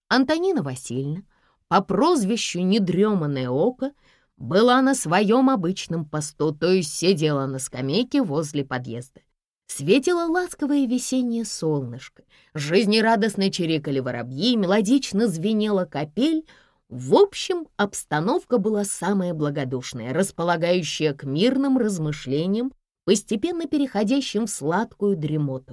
Антонина Васильевна по прозвищу «Недреманное око» была на своем обычном посту, то есть сидела на скамейке возле подъезда. Светило ласковое весеннее солнышко, жизнерадостно чирикали воробьи, мелодично звенела капель. В общем, обстановка была самая благодушная, располагающая к мирным размышлениям, постепенно переходящим в сладкую дремоту.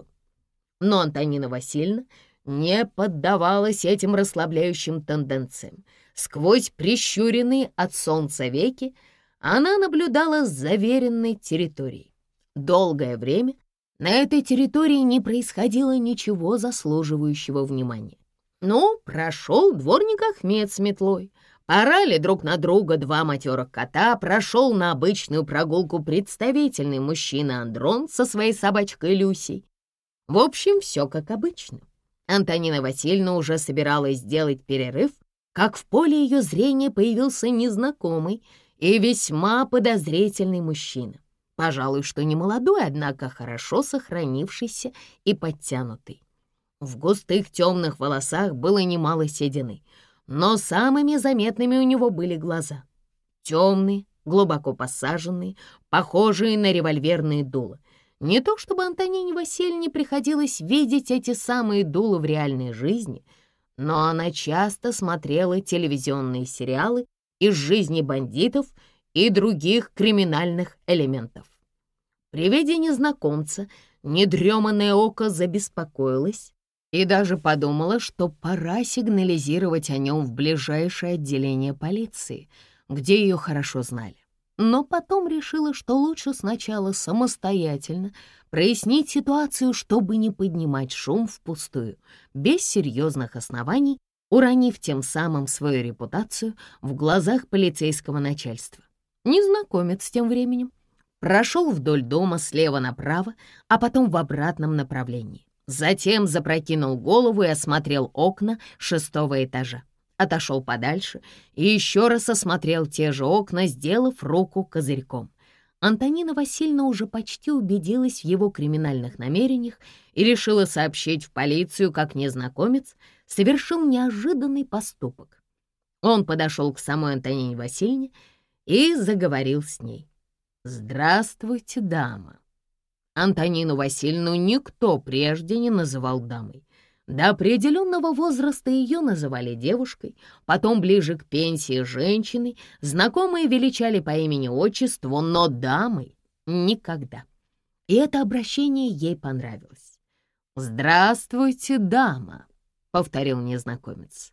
Но Антонина Васильевна не поддавалась этим расслабляющим тенденциям. Сквозь прищуренные от солнца веки она наблюдала заверенной территорией. Долгое время на этой территории не происходило ничего заслуживающего внимания. Ну, прошел дворник Ахмед с метлой, орали друг на друга два матерых кота, прошел на обычную прогулку представительный мужчина Андрон со своей собачкой Люсей. В общем, все как обычно. Антонина Васильевна уже собиралась сделать перерыв, как в поле ее зрения появился незнакомый и весьма подозрительный мужчина. Пожалуй, что не молодой, однако хорошо сохранившийся и подтянутый. В густых темных волосах было немало седины, но самыми заметными у него были глаза. Темные, глубоко посаженные, похожие на револьверные дула. Не то чтобы Антонине Васильевне приходилось видеть эти самые дула в реальной жизни, но она часто смотрела телевизионные сериалы из жизни бандитов и других криминальных элементов. При виде незнакомца недреманное око забеспокоилось и даже подумала, что пора сигнализировать о нем в ближайшее отделение полиции, где ее хорошо знали. Но потом решила, что лучше сначала самостоятельно прояснить ситуацию, чтобы не поднимать шум впустую, без серьезных оснований, уронив тем самым свою репутацию в глазах полицейского начальства. Незнакомец тем временем прошел вдоль дома слева направо, а потом в обратном направлении. Затем запрокинул голову и осмотрел окна 6-го этажа. Отошел подальше и еще раз осмотрел те же окна, сделав руку козырьком. Антонина Васильевна уже почти убедилась в его криминальных намерениях и решила сообщить в полицию, как незнакомец совершил неожиданный поступок. Он подошел к самой Антонине Васильевне и заговорил с ней. «Здравствуйте, дама». Антонину Васильевну никто прежде не называл дамой. До определенного возраста ее называли девушкой, потом ближе к пенсии женщиной, знакомые величали по имени-отчеству, но дамой никогда. И это обращение ей понравилось. «Здравствуйте, дама», — повторил незнакомец.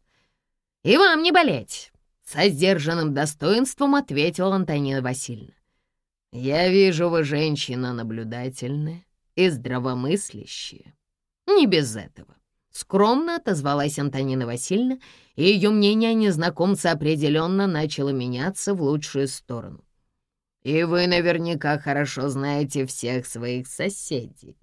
«И вам не болеть», — со сдержанным достоинством ответила Антонина Васильевна. «Я вижу, вы женщина наблюдательная и здравомыслящая. Не без этого». Скромно отозвалась Антонина Васильевна, и ее мнение о незнакомце определенно начало меняться в лучшую сторону. «И вы наверняка хорошо знаете всех своих соседей».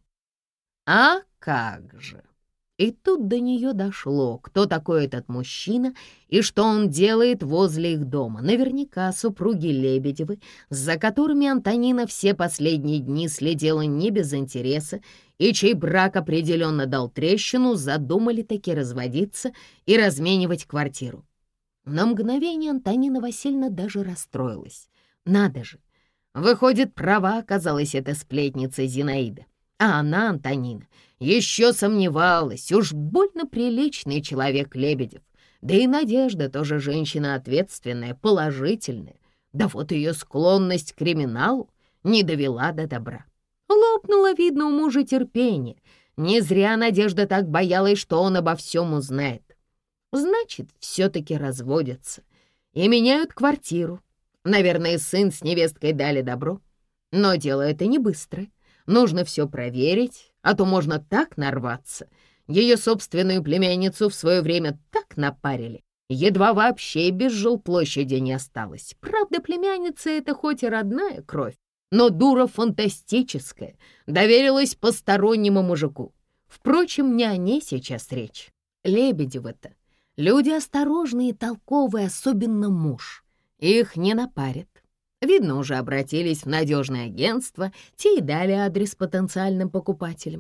«А как же!» И тут до нее дошло, кто такой этот мужчина и что он делает возле их дома. Наверняка супруги Лебедевы, за которыми Антонина все последние дни следила не без интереса, и чей брак определенно дал трещину, задумали таки разводиться и разменивать квартиру. На мгновение Антонина Васильевна даже расстроилась. Надо же! Выходит, права оказалась эта сплетница Зинаида. А она, Антонина, еще сомневалась, уж больно приличный человек Лебедев. Да и Надежда тоже женщина ответственная, положительная. Да вот ее склонность к криминалу не довела до добра. Лопнуло, видно, у мужа терпение. Не зря Надежда так боялась, что он обо всем узнает. Значит, все-таки разводятся и меняют квартиру. Наверное, сын с невесткой дали добро. Но дело это не быстрое. Нужно все проверить, а то можно так нарваться. Ее собственную племянницу в свое время так напарили. Едва вообще без жилплощади не осталось. Правда, племянница — это хоть и родная кровь, но дура фантастическая, доверилась постороннему мужику. Впрочем, не о ней сейчас речь. Лебедевы-то люди осторожные и толковые, особенно муж. Их не напарят. Видно, уже обратились в надежное агентство, те и дали адрес потенциальным покупателям.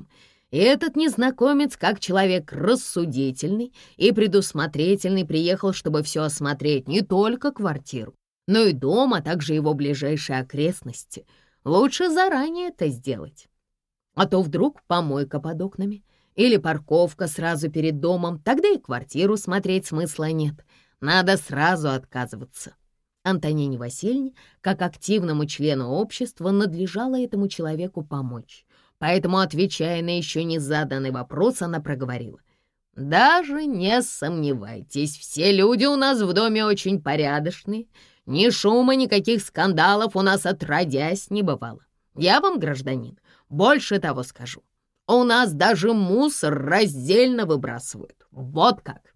И этот незнакомец, как человек рассудительный и предусмотрительный, приехал, чтобы все осмотреть, не только квартиру, но и дом, а также его ближайшие окрестности. Лучше заранее это сделать. А то вдруг помойка под окнами или парковка сразу перед домом, тогда и квартиру смотреть смысла нет. Надо сразу отказываться. Антонине Васильевне, как активному члену общества, надлежало этому человеку помочь. Поэтому, отвечая на еще не заданный вопрос, она проговорила: «Даже не сомневайтесь, все люди у нас в доме очень порядочные. Ни шума, никаких скандалов у нас отродясь не бывало. Я вам, гражданин, больше того скажу. У нас даже мусор раздельно выбрасывают. Вот как!»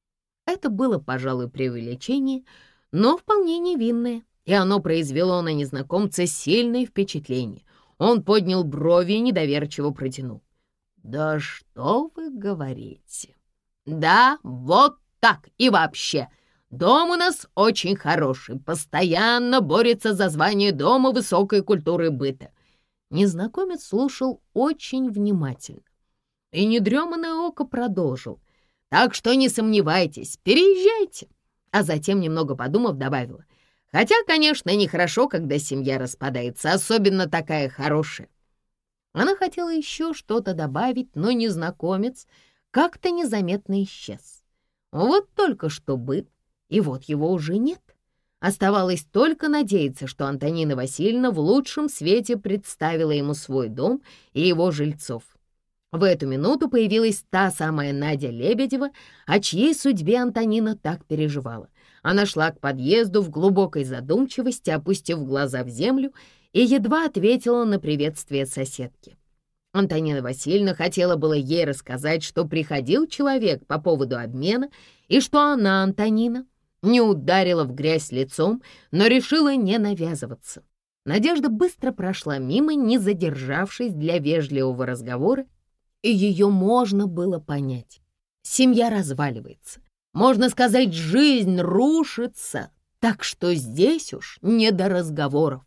Это было, пожалуй, преувеличение, но вполне невинное, и оно произвело на незнакомца сильное впечатление. Он поднял брови и недоверчиво протянул: «Да что вы говорите? Да, вот так и вообще. Дом у нас очень хороший, постоянно борется за звание дома высокой культуры быта». Незнакомец слушал очень внимательно, и недреманное око продолжил: «Так что не сомневайтесь, переезжайте». А затем, немного подумав, добавила: «Хотя, конечно, нехорошо, когда семья распадается, особенно такая хорошая». Она хотела еще что-то добавить, но незнакомец как-то незаметно исчез. Вот только что был, и вот его уже нет. Оставалось только надеяться, что Антонина Васильевна в лучшем свете представила ему свой дом и его жильцов. В эту минуту появилась та самая Надя Лебедева, о чьей судьбе Антонина так переживала. Она шла к подъезду в глубокой задумчивости, опустив глаза в землю, и едва ответила на приветствие соседки. Антонина Васильевна хотела было ей рассказать, что приходил человек по поводу обмена, и что она, Антонина, не ударила в грязь лицом, но решила не навязываться. Надежда быстро прошла мимо, не задержавшись для вежливого разговора, и ее можно было понять. Семья разваливается. Можно сказать, жизнь рушится, так что здесь уж не до разговоров.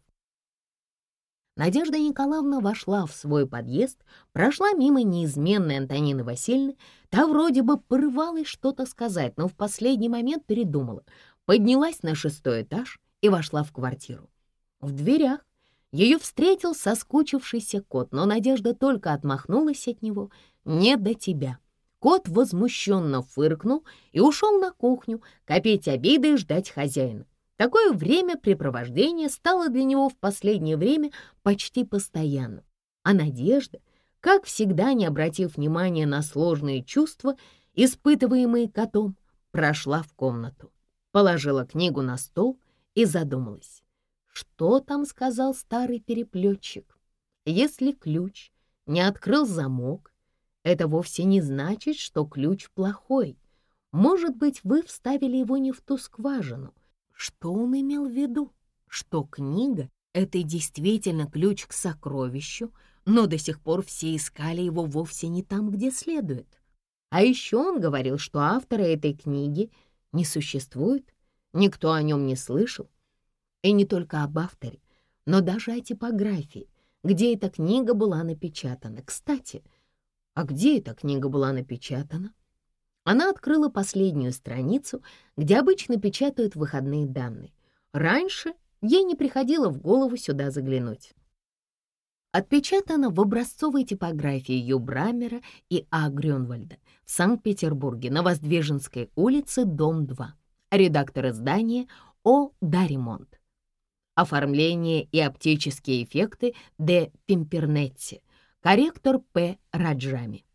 Надежда Николаевна вошла в свой подъезд, прошла мимо неизменной Антонины Васильевны. Та вроде бы порывалась что-то сказать, но в последний момент передумала, поднялась на 6-й этаж и вошла в квартиру. В дверях ее встретил соскучившийся кот, но Надежда только отмахнулась от него. «Не до тебя». Кот возмущенно фыркнул и ушел на кухню копить обиды и ждать хозяина. Такое времяпрепровождение стало для него в последнее время почти постоянным. А Надежда, как всегда не обратив внимания на сложные чувства, испытываемые котом, прошла в комнату, положила книгу на стол и задумалась. Что там сказал старый переплетчик? Если ключ не открыл замок, это вовсе не значит, что ключ плохой. Может быть, вы вставили его не в ту скважину. Что он имел в виду? Что книга — это действительно ключ к сокровищу, но до сих пор все искали его вовсе не там, где следует. А еще он говорил, что автора этой книги не существует, никто о нем не слышал. И не только об авторе, но даже о типографии, где эта книга была напечатана. Кстати, а где эта книга была напечатана? Она открыла последнюю страницу, где обычно печатают выходные данные. Раньше ей не приходило в голову сюда заглянуть. Отпечатано в образцовой типографии Ю. Браммера и А. Грюнвальда в Санкт-Петербурге на Воздвиженской улице, дом 2. Редактор издания О. Даримонт. Оформление и оптические эффекты Д. Пимпернетти. Корректор П. Раджами.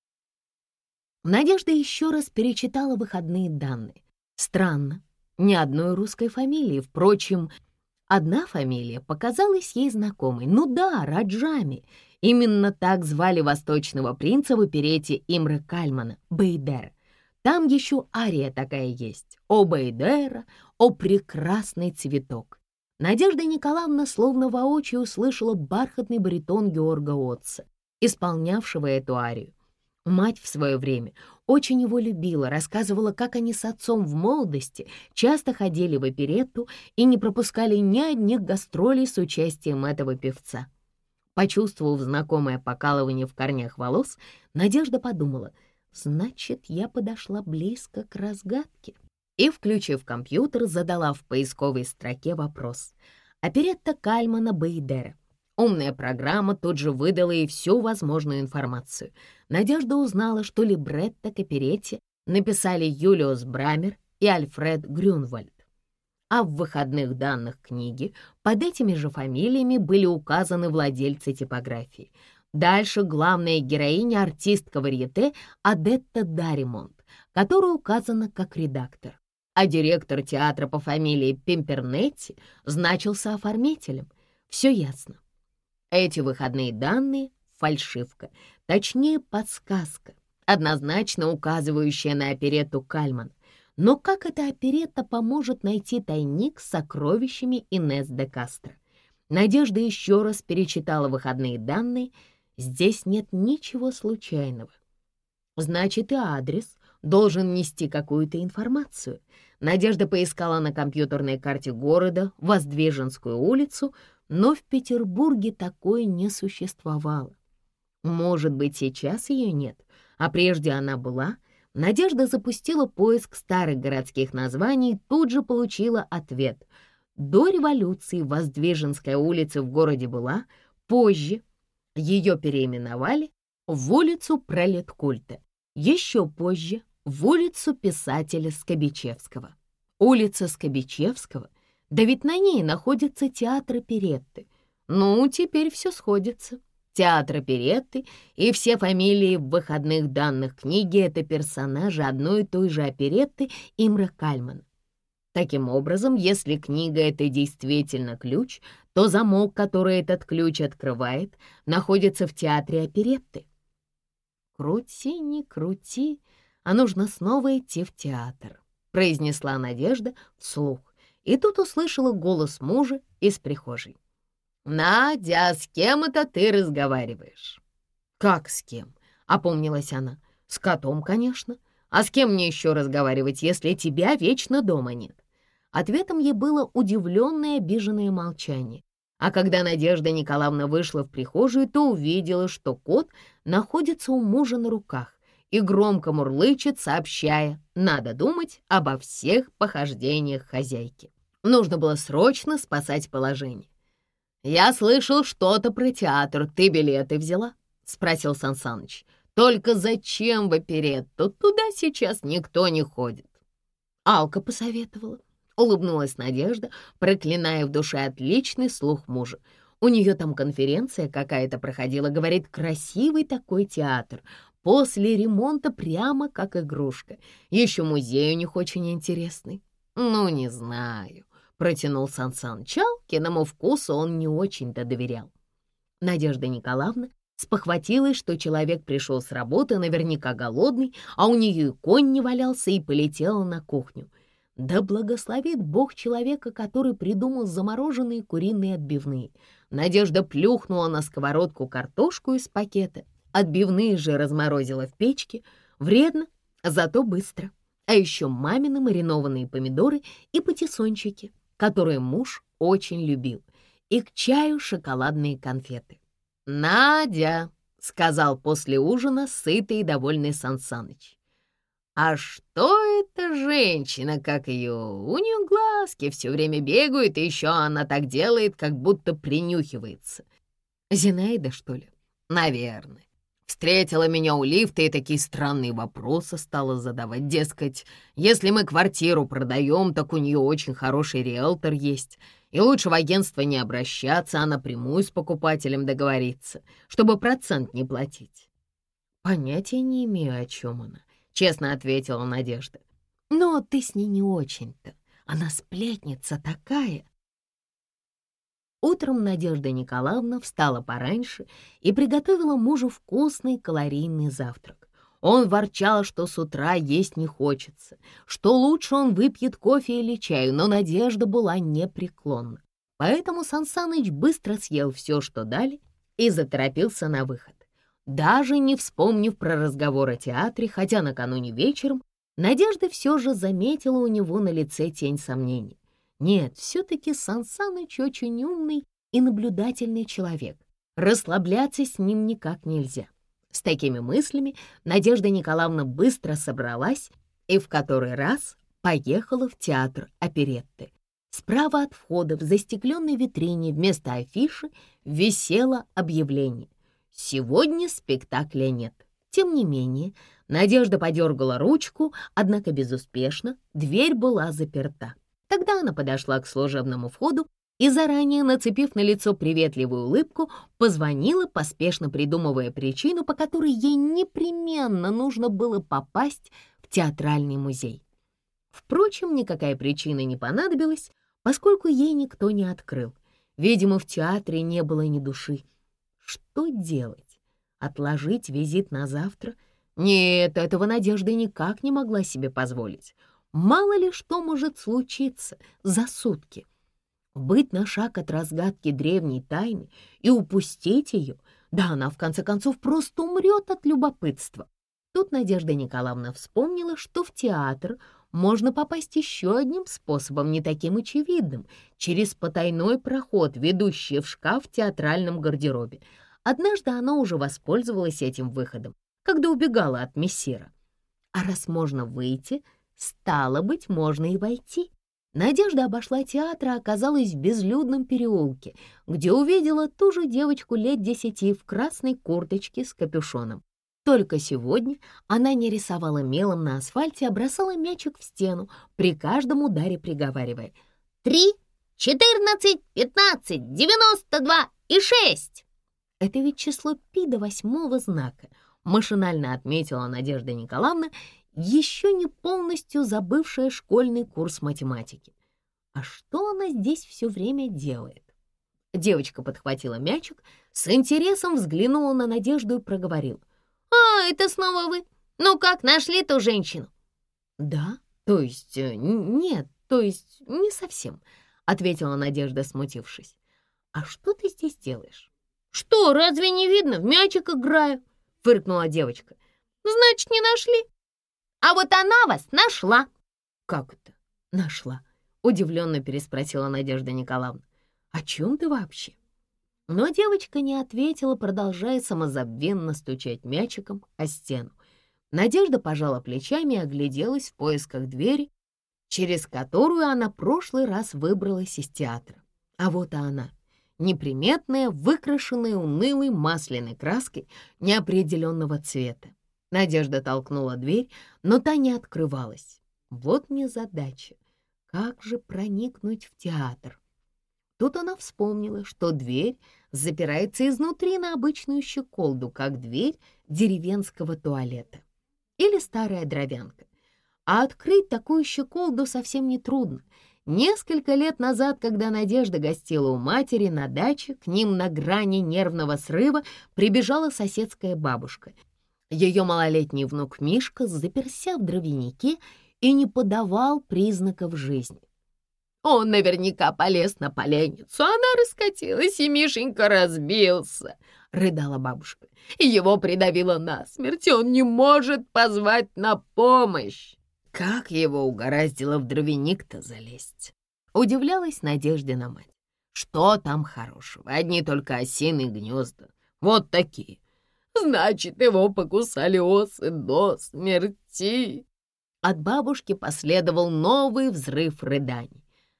Надежда еще раз перечитала выходные данные. Странно, ни одной русской фамилии. Впрочем, одна фамилия показалась ей знакомой. Ну да, Раджами. Именно так звали восточного принца в оперете Имре Кальмана «Бейдер». Там еще ария такая есть. «О Бейдера, о прекрасный цветок». Надежда Николаевна словно воочию услышала бархатный баритон Георга Отца, исполнявшего эту арию. Мать в свое время очень его любила, рассказывала, как они с отцом в молодости часто ходили в оперетту и не пропускали ни одних гастролей с участием этого певца. Почувствовав знакомое покалывание в корнях волос, Надежда подумала, значит, я подошла близко к разгадке. И, включив компьютер, задала в поисковой строке вопрос. Оперетта Кальмана Бейдера. Умная программа тут же выдала ей всю возможную информацию. Надежда узнала, что либретто к оперетте написали Юлиус Брамер и Альфред Грюнвальд. А в выходных данных книги под этими же фамилиями были указаны владельцы типографии. Дальше главная героиня — артистка варьете Адетта Даримонт, которая указана как редактор. А директор театра по фамилии Пимпернетти значился оформителем. Все ясно. Эти выходные данные — фальшивка, точнее подсказка, однозначно указывающая на оперетту Кальман. Но как эта оперетта поможет найти тайник с сокровищами Инесс де Кастро? Надежда еще раз перечитала выходные данные. Здесь нет ничего случайного. Значит, и адрес должен нести какую-то информацию. Надежда поискала на компьютерной карте города Воздвиженскую улицу, но в Петербурге такой не существовало. Может быть, сейчас ее нет, а прежде она была. Надежда запустила поиск старых городских названий и тут же получила ответ. До революции Воздвиженская улица в городе была, позже ее переименовали в улицу Пролеткульта, еще позже в улицу писателя Скобичевского. Улица Скобичевского? Да ведь на ней находится театр оперетты. Ну, теперь все сходится. Театр оперетты и все фамилии в выходных данных книги — это персонажи одной и той же оперетты Имре Кальман. Таким образом, если книга — это действительно ключ, то замок, который этот ключ открывает, находится в театре оперетты. «Крути, не крути, а нужно снова идти в театр», — произнесла Надежда вслух, и тут услышала голос мужа из прихожей. «Надя, а с кем это ты разговариваешь?» «Как с кем?» — опомнилась она. «С котом, конечно. А с кем мне еще разговаривать, если тебя вечно дома нет?» Ответом ей было удивленное, обиженное молчание. А когда Надежда Николаевна вышла в прихожую, то увидела, что кот находится у мужа на руках и громко мурлычет, сообщая, надо думать обо всех похождениях хозяйки. Нужно было срочно спасать положение. «Я слышал что-то про театр. Ты билеты взяла?» — спросил Сан Саныч. «Только зачем в оперетту? Туда сейчас никто не ходит». Алка посоветовала. Улыбнулась Надежда, проклиная в душе отличный слух мужа. У нее там конференция какая-то проходила, говорит, красивый такой театр. После ремонта прямо как игрушка. Еще музей у них очень интересный. «Ну, не знаю», — протянул Сан Саныч. Алкиному вкусу он не очень-то доверял. Надежда Николаевна спохватилась, что человек пришел с работы, наверняка голодный, а у нее и конь не валялся, и полетела на кухню. Да благословит Бог человека, который придумал замороженные куриные отбивные. Надежда плюхнула на сковородку картошку из пакета. Отбивные же разморозила в печке. Вредно, зато быстро. А еще мамины маринованные помидоры и патиссончики, которые муж очень любил. И к чаю шоколадные конфеты. «Надя», — сказал после ужина сытый и довольный Сан Саныч. «А что это женщина, как ее? У нее глазки все время бегают, и еще она так делает, как будто принюхивается. Зинаида, что ли? Наверное. Встретила меня у лифта и такие странные вопросы стала задавать. Дескать, если мы квартиру продаем, так у нее очень хороший риэлтор есть, и лучше в агентство не обращаться, а напрямую с покупателем договориться, чтобы процент не платить». «Понятия не имею, о чем она», — честно ответила Надежда. «Но ты с ней не очень-то. Она сплетница такая». Утром Надежда Николаевна встала пораньше и приготовила мужу вкусный калорийный завтрак. Он ворчал, что с утра есть не хочется, что лучше он выпьет кофе или чаю, но Надежда была непреклонна. Поэтому Сан Саныч быстро съел все, что дали, и заторопился на выход. Даже не вспомнив про разговор о театре, хотя накануне вечером, Надежда все же заметила у него на лице тень сомнений. Нет, все-таки Сан Саныч очень умный и наблюдательный человек. Расслабляться с ним никак нельзя. С такими мыслями Надежда Николаевна быстро собралась и в который раз поехала в театр оперетты. Справа от входа в застекленной витрине вместо афиши висело объявление: «Сегодня спектакля нет». Тем не менее, Надежда подергала ручку, однако безуспешно, дверь была заперта. Тогда она подошла к служебному входу и, заранее нацепив на лицо приветливую улыбку, позвонила, поспешно придумывая причину, по которой ей непременно нужно было попасть в театральный музей. Впрочем, никакая причина не понадобилась, поскольку ей никто не открыл. Видимо, в театре не было ни души. Что делать? Отложить визит на завтра? Нет, этого Надежда никак не могла себе позволить. Мало ли что может случиться за сутки. Быть на шаг от разгадки древней тайны и упустить ее, да она, в конце концов, просто умрет от любопытства. Тут Надежда Николаевна вспомнила, что в театр можно попасть еще одним способом, не таким очевидным, через потайной проход, ведущий в шкаф в театральном гардеробе. Однажды она уже воспользовалась этим выходом, когда убегала от мессира. А раз можно выйти, стало быть, можно и войти. Надежда обошла театр и оказалась в безлюдном переулке, где увидела ту же девочку лет 10 в красной курточке с капюшоном. Только сегодня она не рисовала мелом на асфальте, а бросала мячик в стену, при каждом ударе приговаривая: 3, 14, 15, 92 и 6. Это ведь число пи до 8-го знака, машинально отметила Надежда Николаевна, еще не полностью забывшая школьный курс математики. А что она здесь все время делает? Девочка подхватила мячик, с интересом взглянула на Надежду и проговорила: «А, это снова вы? Ну как, нашли ту женщину?» «Да, то есть нет, то есть не совсем», — ответила Надежда, смутившись. «А что ты здесь делаешь?» «Что, разве не видно? В мячик играю», — фыркнула девочка. «Значит, не нашли?» «А вот она вас нашла». «Как это нашла?» — удивленно переспросила Надежда Николаевна. «О чем ты вообще?» Но девочка не ответила, продолжая самозабвенно стучать мячиком о стену. Надежда пожала плечами и огляделась в поисках двери, через которую она прошлый раз выбралась из театра. А вот и она, неприметная, выкрашенная унылой масляной краской неопределенного цвета. Надежда толкнула дверь, но та не открывалась. Вот незадача. Как же проникнуть в театр? Тут она вспомнила, что дверь запирается изнутри на обычную щеколду, как дверь деревенского туалета или старая дровянка. А открыть такую щеколду совсем нетрудно. Несколько лет назад, когда Надежда гостила у матери на даче, к ним на грани нервного срыва прибежала соседская бабушка. Ее малолетний внук Мишка заперся в дровянике и не подавал признаков жизни. «Он наверняка полез на поленницу, она раскатилась, и Мишенька разбился», — рыдала бабушка. «Его придавило насмерть, и он не может позвать на помощь». «Как его угораздило в дровяник-то залезть?» — удивлялась Надеждина мать. «Что там хорошего? Одни только осиные гнезда. Вот такие. Значит, его покусали осы до смерти». От бабушки последовал новый взрыв рыданий.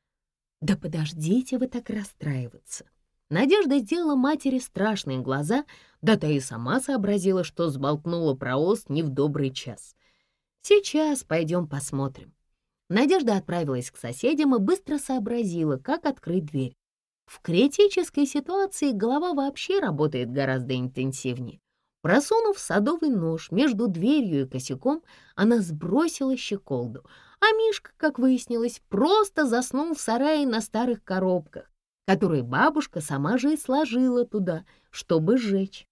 «Да подождите вы так расстраиваться». Надежда сделала матери страшные глаза, да та и сама сообразила, что сболтнула про ос не в добрый час. «Сейчас пойдем посмотрим». Надежда отправилась к соседям и быстро сообразила, как открыть дверь. В критической ситуации голова вообще работает гораздо интенсивнее. Просунув садовый нож между дверью и косяком, она сбросила щеколду, а Мишка, как выяснилось, просто заснул в сарае на старых коробках, которые бабушка сама же и сложила туда, чтобы сжечь.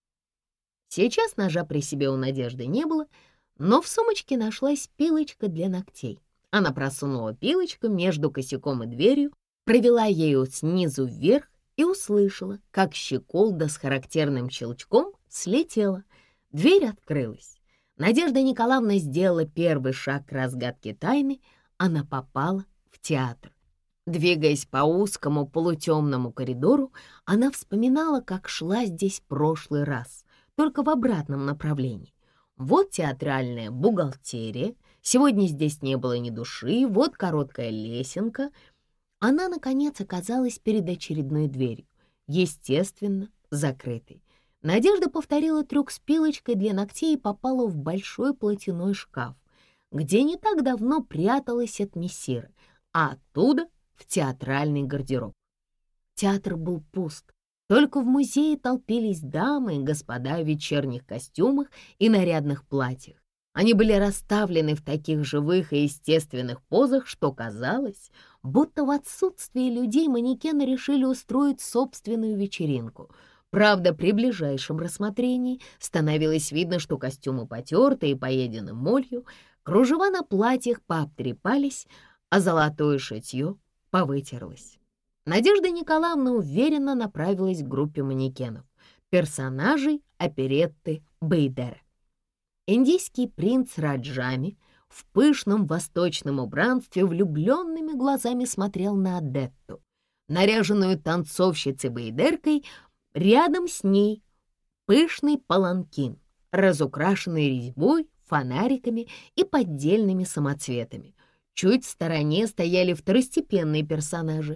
Сейчас ножа при себе у Надежды не было, но в сумочке нашлась пилочка для ногтей. Она просунула пилочку между косяком и дверью, провела ею снизу вверх и услышала, как щеколда с характерным щелчком слетела. Дверь открылась. Надежда Николаевна сделала первый шаг к разгадке тайны. Она попала в театр. Двигаясь по узкому полутемному коридору, она вспоминала, как шла здесь в прошлый раз, только в обратном направлении. Вот театральная бухгалтерия, сегодня здесь не было ни души, вот короткая лесенка. Она, наконец, оказалась перед очередной дверью, естественно, закрытой. Надежда повторила трюк с пилочкой для ногтей и попала в большой платяной шкаф, где не так давно пряталась от мессира, а оттуда в театральный гардероб. Театр был пуст. Только в музее толпились дамы и господа в вечерних костюмах и нарядных платьях. Они были расставлены в таких живых и естественных позах, что казалось, будто в отсутствие людей манекены решили устроить собственную вечеринку. Правда, при ближайшем рассмотрении становилось видно, что костюмы потерты и поедены молью, кружева на платьях пообтрепались, а золотое шитье повытерлось. Надежда Николаевна уверенно направилась к группе манекенов, персонажей оперетты Бейдера. Индийский принц Раджами в пышном восточном убранстве влюбленными глазами смотрел на Адетту, наряженную танцовщицей-бейдеркой, рядом с ней пышный паланкин, разукрашенный резьбой, фонариками и поддельными самоцветами. Чуть в стороне стояли второстепенные персонажи: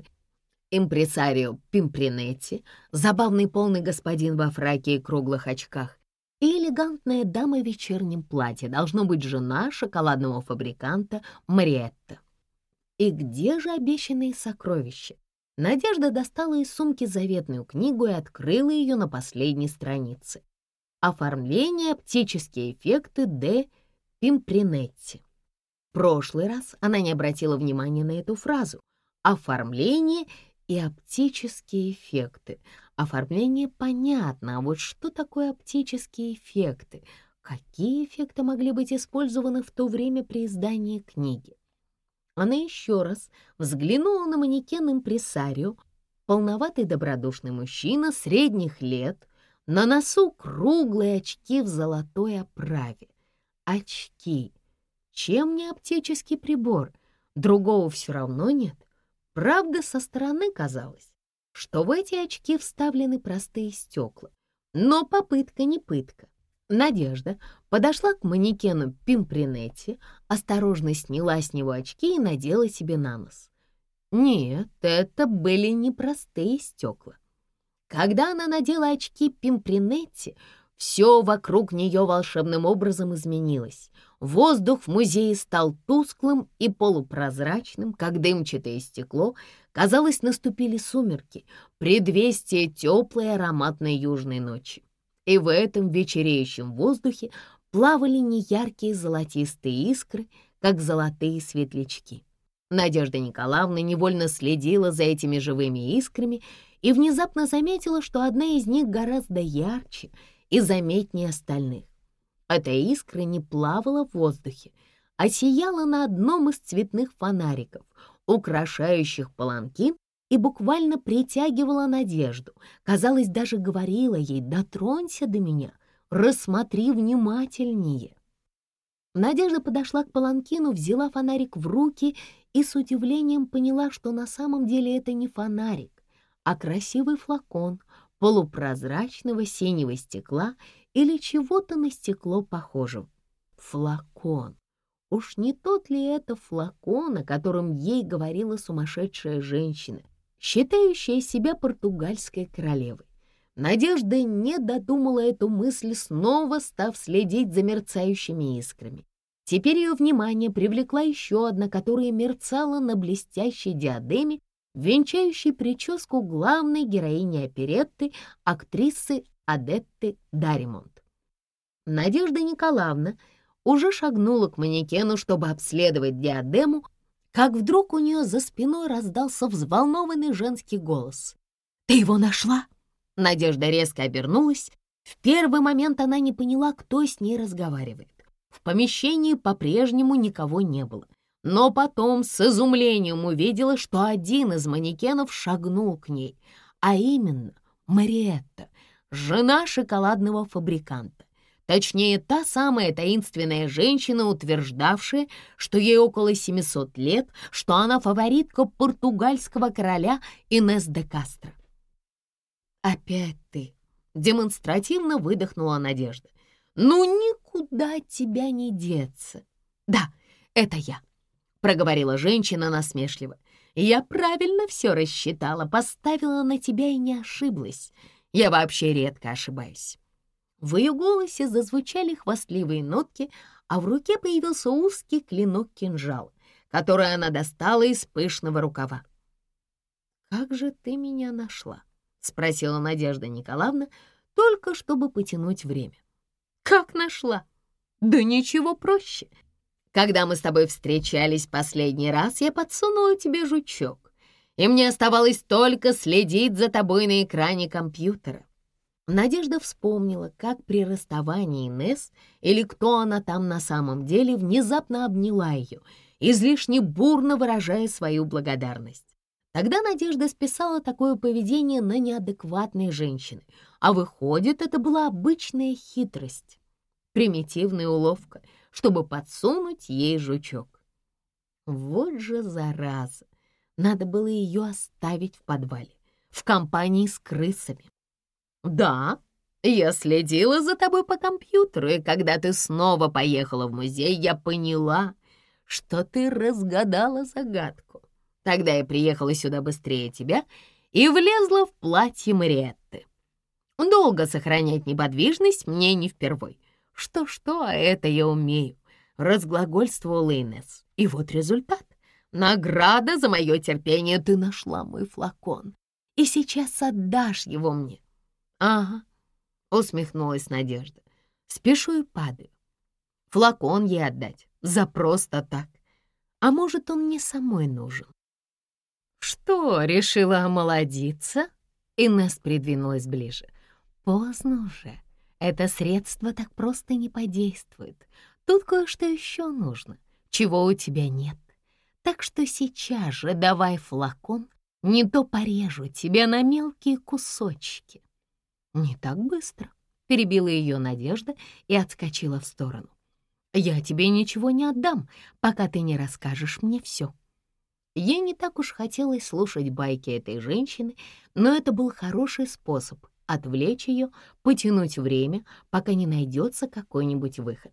импресарио Пимпринетти, забавный полный господин во фраке и круглых очках, и элегантная дама в вечернем платье, должно быть жена шоколадного фабриканта Мариетта. И где же обещанные сокровища? Надежда достала из сумки заветную книгу и открыла ее на последней странице. Оформление, оптические эффекты де Пимпринетти. В прошлый раз она не обратила внимания на эту фразу. Оформление и оптические эффекты. Оформление понятно, а вот что такое оптические эффекты? Какие эффекты могли быть использованы в то время при издании книги? Она еще раз взглянула на манекен импресарио, полноватый добродушный мужчина средних лет, на носу круглые очки в золотой оправе. Очки. Чем не оптический прибор? Другого все равно нет. Правда, со стороны казалось, что в эти очки вставлены простые стекла. Но попытка не пытка. Надежда подошла к манекену Пимпринетти, осторожно сняла с него очки и надела себе на нос. Нет, это были не простые стекла. Когда она надела очки Пимпринетти, все вокруг нее волшебным образом изменилось. Воздух в музее стал тусклым и полупрозрачным, как дымчатое стекло. Казалось, наступили сумерки, предвестие теплой ароматной южной ночи. И в этом вечереющем воздухе плавали неяркие золотистые искры, как золотые светлячки. Надежда Николаевна невольно следила за этими живыми искрами и внезапно заметила, что одна из них гораздо ярче и заметнее остальных. Эта искра не плавала в воздухе, а сияла на одном из цветных фонариков, украшающих паланкин, и буквально притягивала Надежду. Казалось, даже говорила ей: «Дотронься до меня, рассмотри внимательнее». Надежда подошла к паланкину, взяла фонарик в руки и с удивлением поняла, что на самом деле это не фонарик, а красивый флакон полупрозрачного синего стекла или чего-то на стекло похожего. Флакон. Уж не тот ли это флакон, о котором ей говорила сумасшедшая женщина, считающая себя португальской королевой? Надежда не додумала эту мысль, снова став следить за мерцающими искрами. Теперь ее внимание привлекла еще одна, которая мерцала на блестящей диадеме, венчающей прическу главной героини оперетты, актрисы Адетты Даримонт. Надежда Николаевна уже шагнула к манекену, чтобы обследовать диадему, как вдруг у нее за спиной раздался взволнованный женский голос. «Ты его нашла?» Надежда резко обернулась. В первый момент она не поняла, кто с ней разговаривает. В помещении по-прежнему никого не было. Но потом с изумлением увидела, что один из манекенов шагнул к ней, а именно Мариетта, жена шоколадного фабриканта. Точнее, та самая таинственная женщина, утверждавшая, что ей около 700 лет, что она фаворитка португальского короля Инес де Кастро. «Опять ты!» — демонстративно выдохнула Надежда. «Ну, никуда от тебя не деться!» «Да, это я!» — проговорила женщина насмешливо. «Я правильно все рассчитала, поставила на тебя и не ошиблась. Я вообще редко ошибаюсь». В ее голосе зазвучали хвастливые нотки, а в руке появился узкий клинок кинжала, который она достала из пышного рукава. «Как же ты меня нашла?» — спросила Надежда Николаевна, только чтобы потянуть время. «Как нашла? Да ничего проще. Когда мы с тобой встречались последний раз, я подсунула тебе жучок, и мне оставалось только следить за тобой на экране компьютера». Надежда вспомнила, как при расставании Инесс, или кто она там на самом деле, внезапно обняла ее, излишне бурно выражая свою благодарность. Тогда Надежда списала такое поведение на неадекватные женщины, а выходит, это была обычная хитрость, примитивная уловка, чтобы подсунуть ей жучок. Вот же зараза! Надо было ее оставить в подвале, в компании с крысами. «Да, я следила за тобой по компьютеру, и когда ты снова поехала в музей, я поняла, что ты разгадала загадку. Тогда я приехала сюда быстрее тебя и влезла в платье Мариэтты. Долго сохранять неподвижность мне не впервой. Что-что, а это я умею», — разглагольствовала Инесс. «И вот результат. Награда за мое терпение. Ты нашла мой флакон, и сейчас отдашь его мне». «Ага», — усмехнулась Надежда. «Спешу и падаю. Флакон ей отдать за просто так. А может, он мне самой нужен?» «Что, решила омолодиться?» Инесс придвинулась ближе. «Поздно уже. Это средство так просто не подействует. Тут кое-что еще нужно, чего у тебя нет. Так что сейчас же давай флакон, не то порежу тебя на мелкие кусочки». «Не так быстро», — перебила ее Надежда и отскочила в сторону. «Я тебе ничего не отдам, пока ты не расскажешь мне все». Ей не так уж хотелось слушать байки этой женщины, но это был хороший способ отвлечь ее, потянуть время, пока не найдется какой-нибудь выход.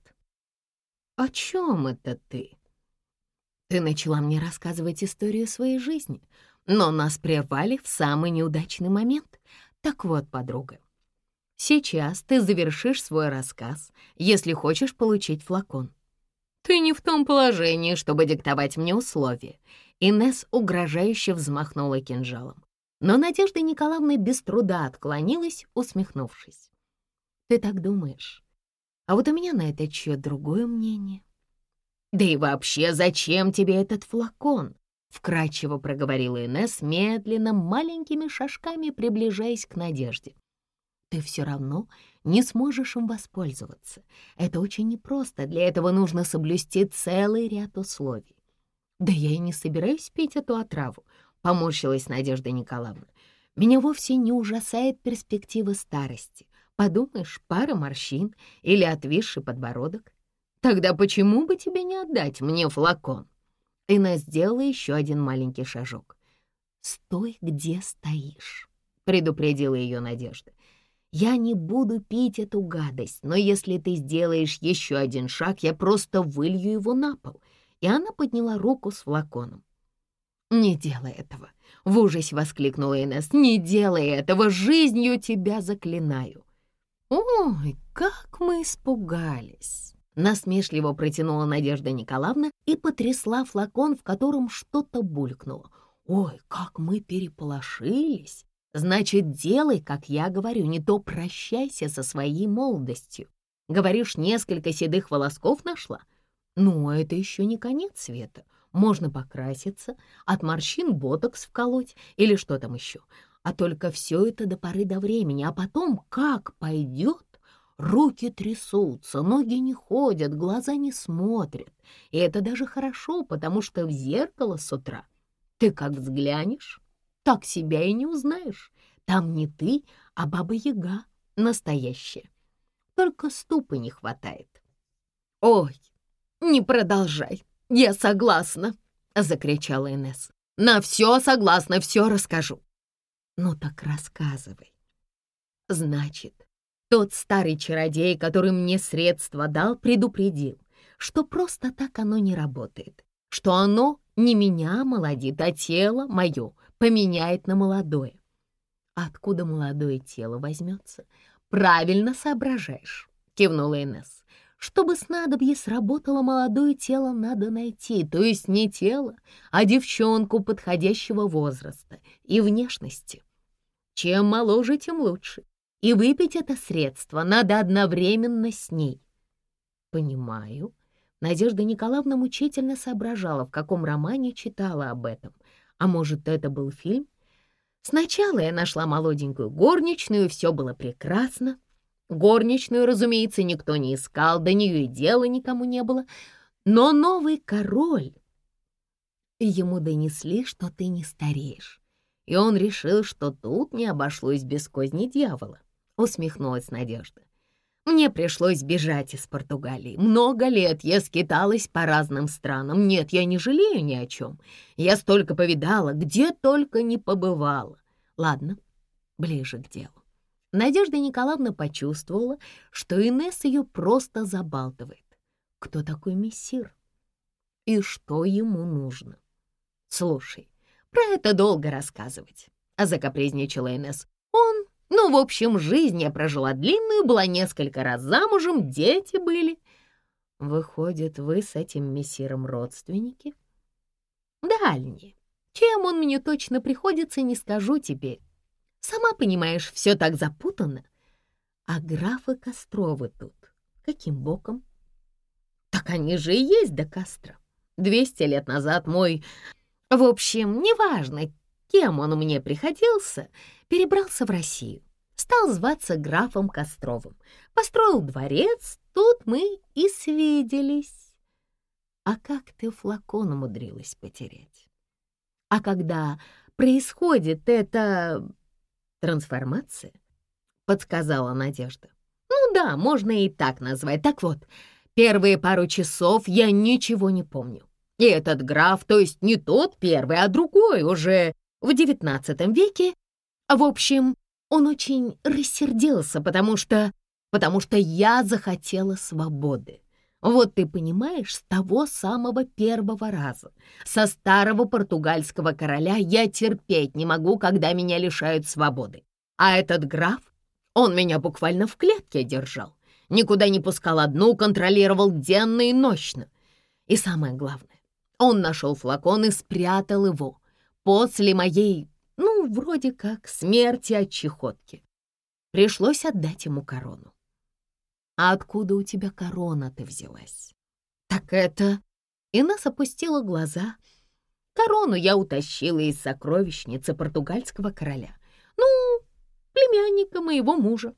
«О чем это ты?» «Ты начала мне рассказывать историю своей жизни, но нас прервали в самый неудачный момент. Так вот, подруга, сейчас ты завершишь свой рассказ, если хочешь получить флакон». «Ты не в том положении, чтобы диктовать мне условия». Инесс угрожающе взмахнула кинжалом. Но Надежда Николаевна без труда отклонилась, усмехнувшись. «Ты так думаешь? А вот у меня на этот счет другое мнение». «Да и вообще, зачем тебе этот флакон?» — вкрадчиво проговорила Инесс, медленно, маленькими шажками приближаясь к Надежде. «Ты все равно не сможешь им воспользоваться. Это очень непросто, для этого нужно соблюсти целый ряд условий». «Да я и не собираюсь пить эту отраву», — поморщилась Надежда Николаевна. «Меня вовсе не ужасает перспектива старости. Подумаешь, пара морщин или отвисший подбородок. Тогда почему бы тебе не отдать мне флакон?» Инна сделала еще один маленький шажок. «Стой, где стоишь», — предупредила ее Надежда. «Я не буду пить эту гадость, но если ты сделаешь еще один шаг, я просто вылью его на пол». И она подняла руку с флаконом. «Не делай этого!» — в ужасе воскликнула Инесс. «Не делай этого! Жизнью тебя заклинаю!» «Ой, как мы испугались!» — насмешливо протянула Надежда Николаевна и потрясла флакон, в котором что-то булькнуло. «Ой, как мы переполошились! Значит, делай, как я говорю, не то прощайся со своей молодостью. Говоришь, несколько седых волосков нашла? Ну, это еще не конец света. Можно покраситься, от морщин ботокс вколоть или что там еще. А только все это до поры до времени, а потом как пойдет? Руки трясутся, ноги не ходят, глаза не смотрят. И это даже хорошо, потому что в зеркало с утра ты как взглянешь, так себя и не узнаешь. Там не ты, а баба-яга настоящая. только ступы не хватает. «Ой, не продолжай, я согласна!» — закричала Инесс. «На все согласна, все расскажу». «Ну так рассказывай». «Значит, тот старый чародей, который мне средства дал, предупредил, что просто так оно не работает, что оно не меня молодит, а тело мое поменяет на молодое. Откуда молодое тело возьмется? Правильно соображаешь», — кивнула Инесс. «Чтобы снадобье сработало, молодое тело надо найти, то есть не тело, а девчонку подходящего возраста и внешности. Чем моложе, тем лучше. И выпить это средство надо одновременно с ней». «Понимаю». Надежда Николаевна мучительно соображала, в каком романе читала об этом. А может, это был фильм? Сначала я нашла молоденькую горничную, и все было прекрасно. Горничную, разумеется, никто не искал, до нее и дела никому не было. Но новый король... Ему донесли, что ты не стареешь. И он решил, что тут не обошлось без козни дьявола. Усмехнулась Надежда. Мне пришлось бежать из Португалии. Много лет я скиталась по разным странам. Нет, я не жалею ни о чем. Я столько повидала, где только не побывала. Ладно, ближе к делу. Надежда Николаевна почувствовала, что Инесс ее просто забалтывает. Кто такой мессир? И что ему нужно? Слушай, про это долго рассказывать, закапризничала Инесс. В общем, жизнь я прожила длинную, была несколько раз замужем, дети были. Выходит, вы с этим мессиром родственники? Дальние. Чем он мне точно приходится, не скажу теперь. Сама понимаешь, все так запутанно. А графы Костровы тут каким боком? Так они же и есть де Кастро. 200 лет назад мой... В общем, неважно, кем он мне приходился, перебрался в Россию. Стал зваться графом Костровым. Построил дворец, тут мы и свиделись. А как ты флакон умудрилась потерять? А когда происходит эта трансформация, подсказала Надежда. Ну да, можно и так назвать. Так вот, первые пару часов я ничего не помню. И этот граф, то есть не тот первый, а другой, уже в XIX веке, в общем, он очень рассердился, потому что я захотела свободы. Вот ты понимаешь, с того самого первого раза, со старого португальского короля я терпеть не могу, когда меня лишают свободы. А этот граф, он меня буквально в клетке держал, никуда не пускал одну, контролировал денно и нощно. И самое главное, он нашел флакон и спрятал его после моей, вроде как смерти от чехотки. Пришлось отдать ему корону. А откуда у тебя корона-то взялась? Так это... Инесс опустила глаза. Корону я утащила из сокровищницы португальского короля. Племянника моего мужа.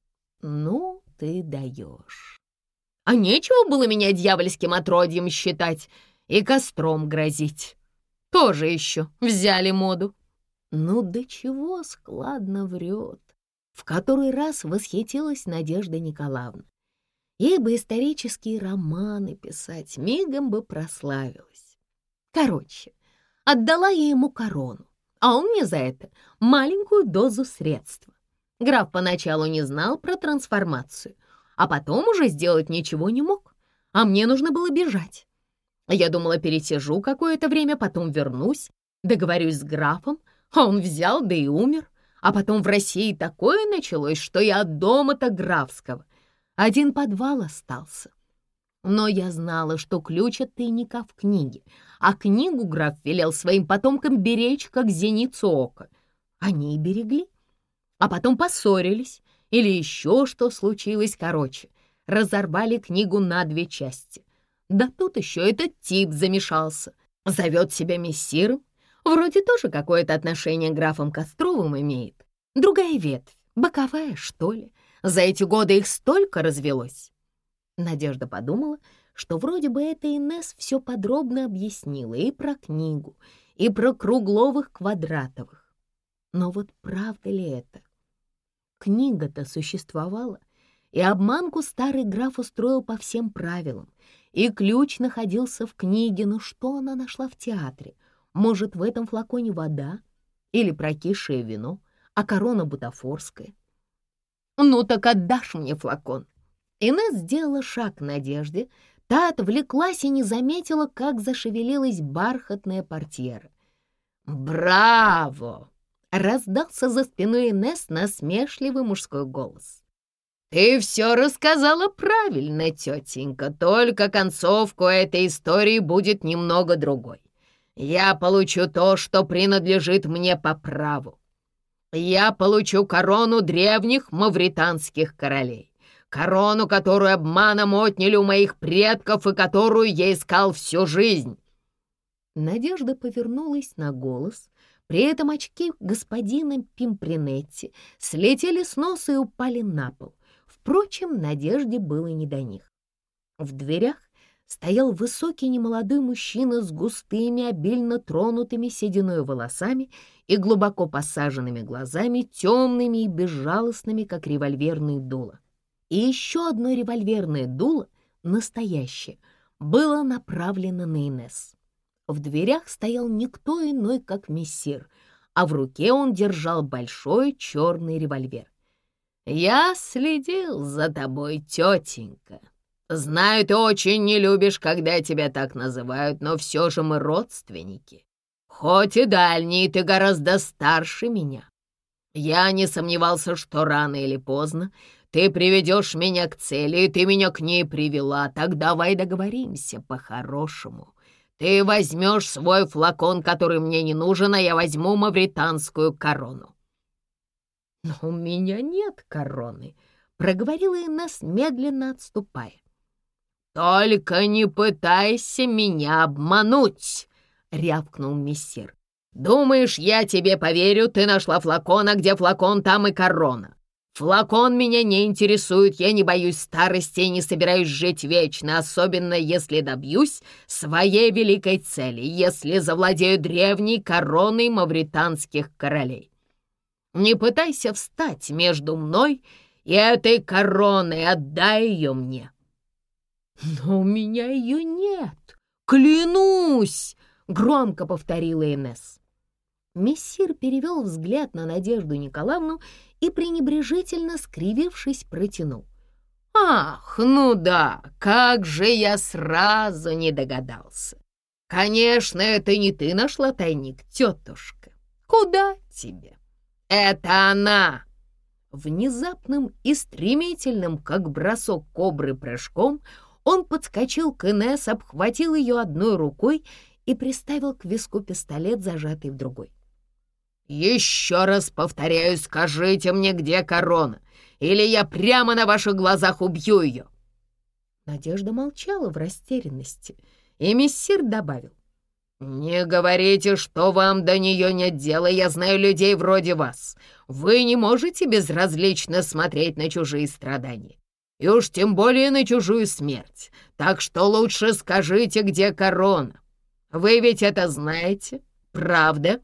Ну, ты даешь. А нечего было меня дьявольским отродьем считать и костром грозить. Тоже еще взяли моду. Ну, до чего складно врет. В который раз восхитилась Надежда Николаевна. Ей бы исторические романы писать, мигом бы прославилась. Короче, отдала я ему корону, а он мне за это маленькую дозу средства. Граф поначалу не знал про трансформацию, а потом уже сделать ничего не мог, а мне нужно было бежать. Я думала, пересижу какое-то время, потом вернусь, договорюсь с графом, а он взял, да и умер. А потом в России такое началось, что я от дома-то графского. Один подвал остался. Но я знала, что ключ от тайника в книге, а книгу граф велел своим потомкам беречь, как зеницу ока. Они и берегли. А потом поссорились, или еще что случилось, короче. Разорвали книгу на 2 части. Да тут еще этот тип замешался. Зовет себя мессиром. Вроде тоже какое-то отношение к графам Костровым имеет. Другая ветвь, боковая, что ли. За эти годы их столько развелось. Надежда подумала, что вроде бы эта Инесс все подробно объяснила и про книгу, и про Кругловых Квадратовых. Но вот правда ли это? Книга-то существовала, и обманку старый граф устроил по всем правилам. И ключ находился в книге, но что она нашла в театре? Может, в этом флаконе вода или прокисшее вино, а корона бутафорская? «Ну так отдашь мне флакон!» Инесс сделала шаг к Надежде, та отвлеклась и не заметила, как зашевелилась бархатная портьера. «Браво!» — раздался за спиной Инесс насмешливый мужской голос. «Ты все рассказала правильно, тетенька, только концовку этой истории будет немного другой. Я получу то, что принадлежит мне по праву. Я получу корону древних мавританских королей, корону, которую обманом отняли у моих предков и которую я искал всю жизнь». Надежда повернулась на голос. При этом очки господина Пимпринетти слетели с носа и упали на пол. Впрочем, Надежде было не до них. В дверях стоял высокий немолодой мужчина с густыми, обильно тронутыми сединой волосами и глубоко посаженными глазами, темными и безжалостными, как револьверные дула. И еще одно револьверное дуло, настоящее, было направлено на Инесс. В дверях стоял никто иной, как мессир, а в руке он держал большой черный револьвер. «Я следил за тобой, тетенька. Знаю, ты очень не любишь, когда тебя так называют, но все же мы родственники. Хоть и дальние, ты гораздо старше меня. Я не сомневался, что рано или поздно ты приведешь меня к цели, и ты меня к ней привела. Так давай договоримся по-хорошему. Ты возьмешь свой флакон, который мне не нужен, а я возьму мавританскую корону». «Но у меня нет короны», — проговорила Инесс, медленно отступая. «Только не пытайся меня обмануть», — рявкнул мессир. «Думаешь, я тебе поверю? Ты нашла флакон, а где флакон, там и корона. Флакон меня не интересует, я не боюсь старости и не собираюсь жить вечно, особенно если добьюсь своей великой цели, если завладею древней короной мавританских королей. Не пытайся встать между мной и этой короной, отдай ее мне». «Но у меня ее нет, клянусь!» — громко повторила Инесс. Мессир перевел взгляд на Надежду Николаевну и, пренебрежительно скривившись, протянул. «Ах, ну да, как же я сразу не догадался! Конечно, это не ты нашла тайник, тетушка. Куда тебе? Это она!» Внезапным и стремительным, как бросок кобры, прыжком он подскочил к Инесс, обхватил ее одной рукой и приставил к виску пистолет, зажатый в другой. «Еще раз повторяю, скажите мне, где корона, или я прямо на ваших глазах убью ее!» Надежда молчала в растерянности, и мессир добавил. «Не говорите, что вам до нее нет дела, я знаю людей вроде вас. Вы не можете безразлично смотреть на чужие страдания, и уж тем более на чужую смерть, так что лучше скажите, где корона. Вы ведь это знаете, правда?»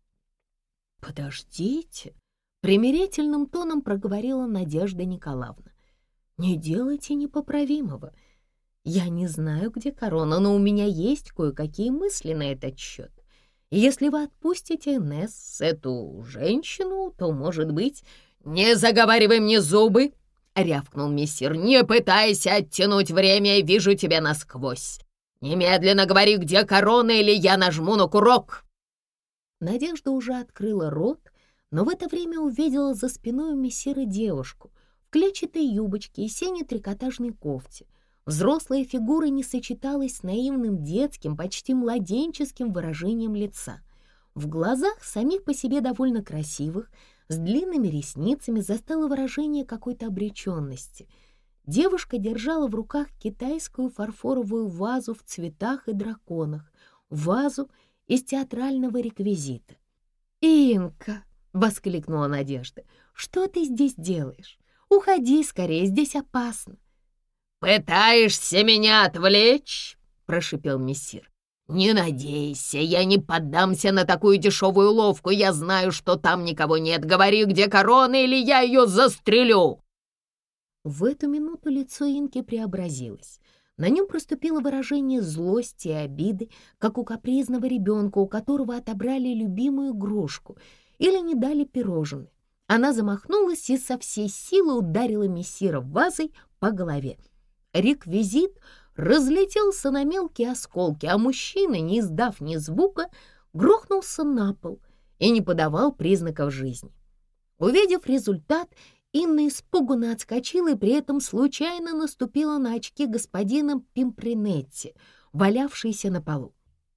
«Подождите», — примирительным тоном проговорила Надежда Николаевна. «Не делайте непоправимого. Я не знаю, где корона, но у меня есть кое-какие мысли на этот счет. И если вы отпустите Инесс, эту женщину, то, может быть...» «Не заговаривай мне зубы!» — рявкнул мессир. «Не пытайся оттянуть время, я вижу тебя насквозь. Немедленно говори, где корона, или я нажму на курок!» Надежда уже открыла рот, но в это время увидела за спиной у мессира девушку в клетчатой юбочке и сине-трикотажной кофте. Взрослая фигура не сочеталась с наивным детским, почти младенческим выражением лица. В глазах, самих по себе довольно красивых, с длинными ресницами, застыло выражение какой-то обреченности. Девушка держала в руках китайскую фарфоровую вазу в цветах и драконах, вазу из театрального реквизита. «Инка!» — воскликнула Надежда. «Что ты здесь делаешь? Уходи скорее, здесь опасно!» «Пытаешься меня отвлечь?» — прошипел мессир. «Не надейся, я не поддамся на такую дешевую уловку. Я знаю, что там никого нет. Говори, где корона, или я ее застрелю!» В эту минуту лицо Инки преобразилось. На нем проступило выражение злости и обиды, как у капризного ребенка, у которого отобрали любимую игрушку или не дали пирожное. Она замахнулась и со всей силы ударила мессира вазой по голове. Реквизит разлетелся на мелкие осколки, а мужчина, не издав ни звука, грохнулся на пол и не подавал признаков жизни. Увидев результат, Инна испуганно отскочила и при этом случайно наступила на очки господина Пимпринетти, валявшиеся на полу.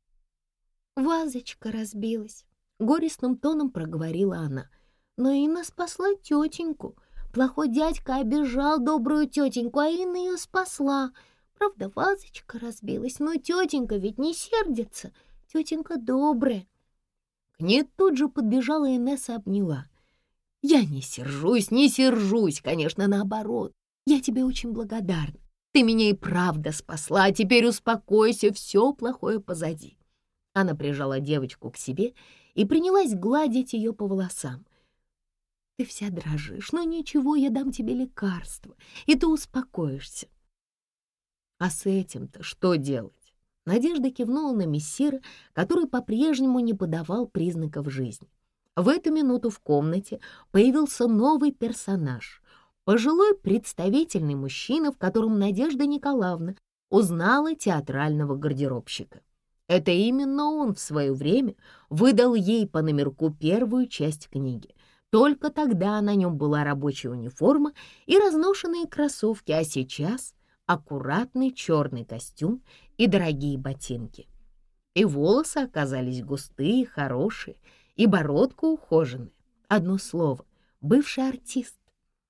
«Вазочка разбилась», — горестным тоном проговорила она. «Но Инна спасла тетеньку. Плохой дядька обижал добрую тетеньку, а Инна ее спасла. Правда, вазочка разбилась, но тетенька ведь не сердится. Тетенька добрая». К ней тут же подбежала Инесса и обняла. «Я не сержусь, конечно, наоборот. Я тебе очень благодарна. Ты меня и правда спасла, а теперь успокойся, все плохое позади». Она прижала девочку к себе и принялась гладить ее по волосам. «Ты вся дрожишь, но ничего, я дам тебе лекарство, и ты успокоишься». «А с этим-то что делать?» Надежда кивнула на мессира, который по-прежнему не подавал признаков жизни. В эту минуту в комнате появился новый персонаж — пожилой представительный мужчина, в котором Надежда Николаевна узнала театрального гардеробщика. Это именно он в свое время выдал ей по номерку первую часть книги. Только тогда на нем была рабочая униформа и разношенные кроссовки, а сейчас аккуратный черный костюм и дорогие ботинки. И волосы оказались густые, хорошие, и бородка ухоженная. Одно слово — бывший артист.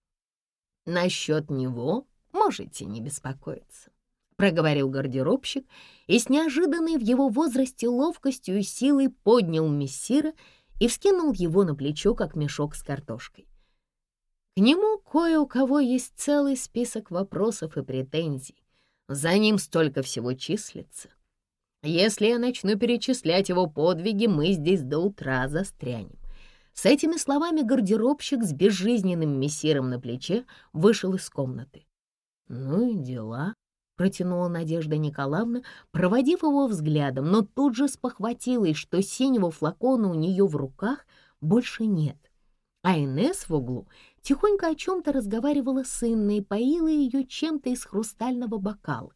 «Насчет него можете не беспокоиться», — проговорил гардеробщик и с неожиданной в его возрасте ловкостью и силой поднял мессира и вскинул его на плечо, как мешок с картошкой. К нему кое у кого есть целый список вопросов и претензий. За ним столько всего числится. Если я начну перечислять его подвиги, мы здесь до утра застрянем. С этими словами гардеробщик с безжизненным мессиром на плече вышел из комнаты. «Ну и дела», — протянула Надежда Николаевна, проводив его взглядом, но тут же спохватилась, что синего флакона у нее в руках больше нет. А Инесс в углу тихонько о чем-то разговаривала с Инной и поила ее чем-то из хрустального бокала.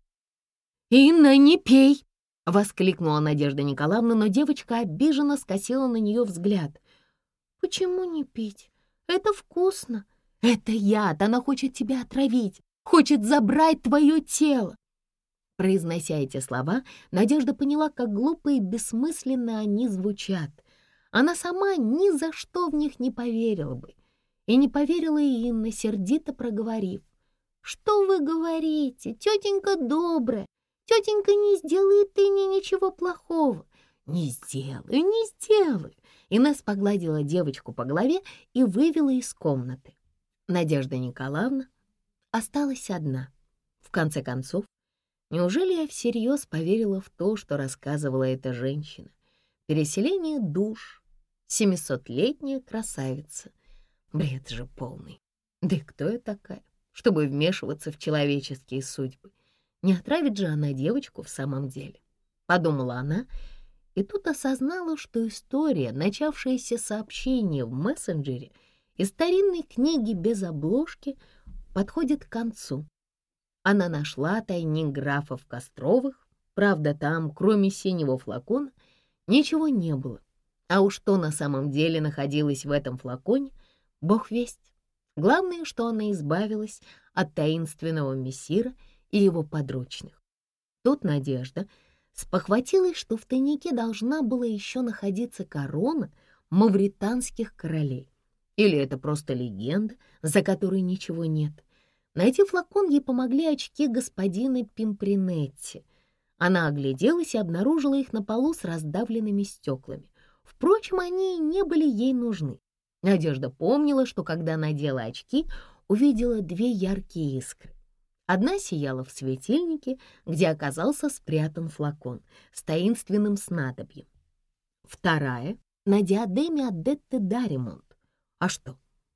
«Инна, не пей!» — воскликнула Надежда Николаевна, но девочка обиженно скосила на нее взгляд. «Почему не пить? Это вкусно. Это яд, она хочет тебя отравить, хочет забрать твое тело». Произнося эти слова, Надежда поняла, как глупо и бессмысленно они звучат. Она сама ни за что в них не поверила бы. И не поверила и Инна, сердито проговорив: «Что вы говорите? Тетенька добрая. Тетенька не сделает Инне ничего плохого». «Не сделаю, не сделаю». Инесс погладила девочку по голове и вывела из комнаты. Надежда Николаевна осталась одна. В конце концов, неужели я всерьез поверила в то, что рассказывала эта женщина? Переселение душ, 700-летняя красавица. Бред же полный. Да и кто я такая, чтобы вмешиваться в человеческие судьбы? Не отравит же она девочку в самом деле, подумала она, и тут осознала, что история, начавшаяся сообщение в мессенджере из старинной книги без обложки, подходит к концу. Она нашла тайник графов Костровых, правда, там, кроме синего флакона, ничего не было. А уж что на самом деле находилось в этом флаконе, бог весть. Главное, что она избавилась от таинственного мессира и его подручных. Тут Надежда спохватилась, что в тайнике должна была еще находиться корона мавританских королей. Или это просто легенда, за которой ничего нет. Найти флакон ей помогли очки господина Пимпринетти. Она огляделась и обнаружила их на полу с раздавленными стеклами. Впрочем, они не были ей нужны. Надежда помнила, что когда надела очки, увидела две яркие искры. Одна сияла в светильнике, где оказался спрятан флакон с таинственным снадобьем. Вторая — на диадеме Адетты Даримонт. А что?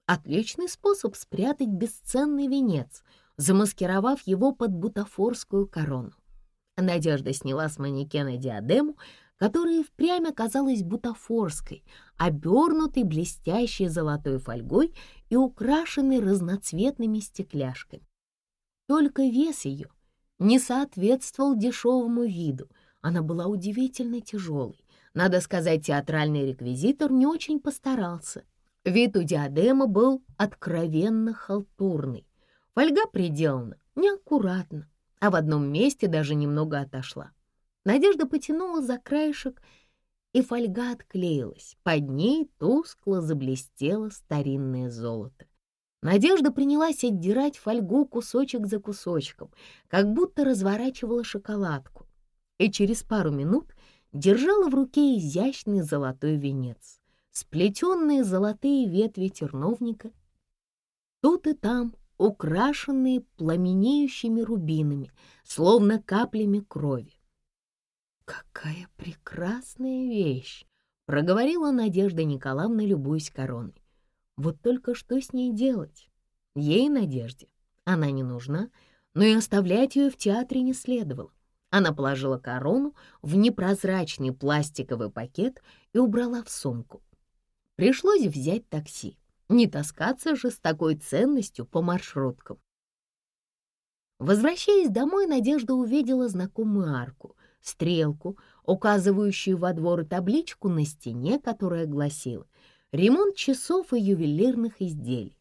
Отличный способ спрятать бесценный венец, замаскировав его под бутафорскую корону. Надежда сняла с манекена диадему, которая впрямь оказалась бутафорской, обернутой блестящей золотой фольгой и украшенной разноцветными стекляшками. Только вес ее не соответствовал дешевому виду, она была удивительно тяжелой. Надо сказать, театральный реквизитор не очень постарался. Вид у диадемы был откровенно халтурный. Фольга приделана неаккуратно, а в одном месте даже немного отошла. Надежда потянула за краешек, и фольга отклеилась. Под ней тускло заблестело старинное золото. Надежда принялась отдирать фольгу кусочек за кусочком, как будто разворачивала шоколадку, и через пару минут держала в руке изящный золотой венец. Сплетенные золотые ветви терновника, тут и там украшенные пламенеющими рубинами, словно каплями крови. «Какая прекрасная вещь!» — проговорила Надежда Николаевна, любуясь короной. «Вот только что с ней делать? Ей, Надежде, она не нужна, но и оставлять ее в театре не следовало». Она положила корону в непрозрачный пластиковый пакет и убрала в сумку. Пришлось взять такси. Не таскаться же с такой ценностью по маршруткам. Возвращаясь домой, Надежда увидела знакомую арку, стрелку, указывающую во двор, и табличку на стене, которая гласила «Ремонт часов и ювелирных изделий».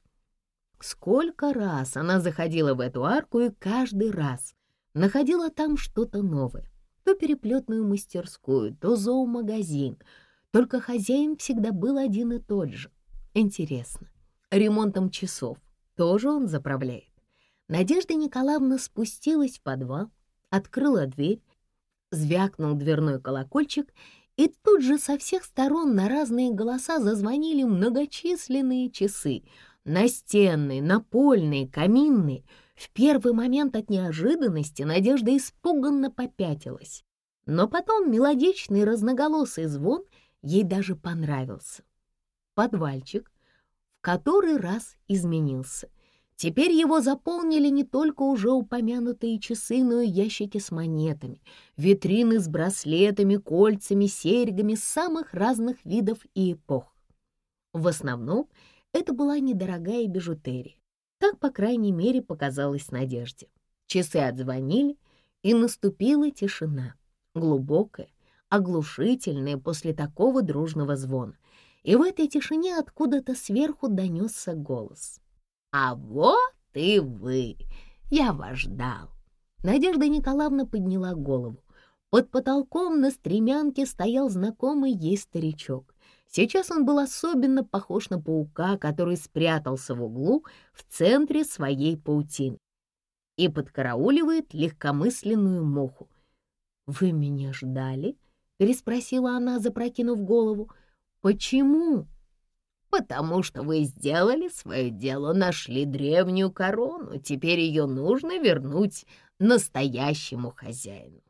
Сколько раз она заходила в эту арку и каждый раз находила там что-то новое. То переплетную мастерскую, то зоомагазин. Только хозяин всегда был один и тот же. Интересно, ремонтом часов тоже он заправляет? Надежда Николаевна спустилась в подвал, открыла дверь, звякнул дверной колокольчик, и тут же со всех сторон на разные голоса зазвонили многочисленные часы. Настенные, напольные, каминные. В первый момент от неожиданности Надежда испуганно попятилась. Но потом мелодичный разноголосый звон ей даже понравился. Подвальчик в который раз изменился. Теперь его заполнили не только уже упомянутые часы, но и ящики с монетами, витрины с браслетами, кольцами, серьгами самых разных видов и эпох. В основном это была недорогая бижутерия. Так, по крайней мере, показалось Надежде. Часы отзвонили, и наступила тишина, глубокая, оглушительная после такого дружного звона. И в этой тишине откуда-то сверху донесся голос. «А вот и вы! Я вас ждал!» Надежда Николаевна подняла голову. Под потолком на стремянке стоял знакомый ей старичок. Сейчас он был особенно похож на паука, который спрятался в углу в центре своей паутины и подкарауливает легкомысленную муху. «Вы меня ждали?» — переспросила она, запрокинув голову. «Почему?» «Потому что вы сделали свое дело, нашли древнюю корону. Теперь ее нужно вернуть настоящему хозяину».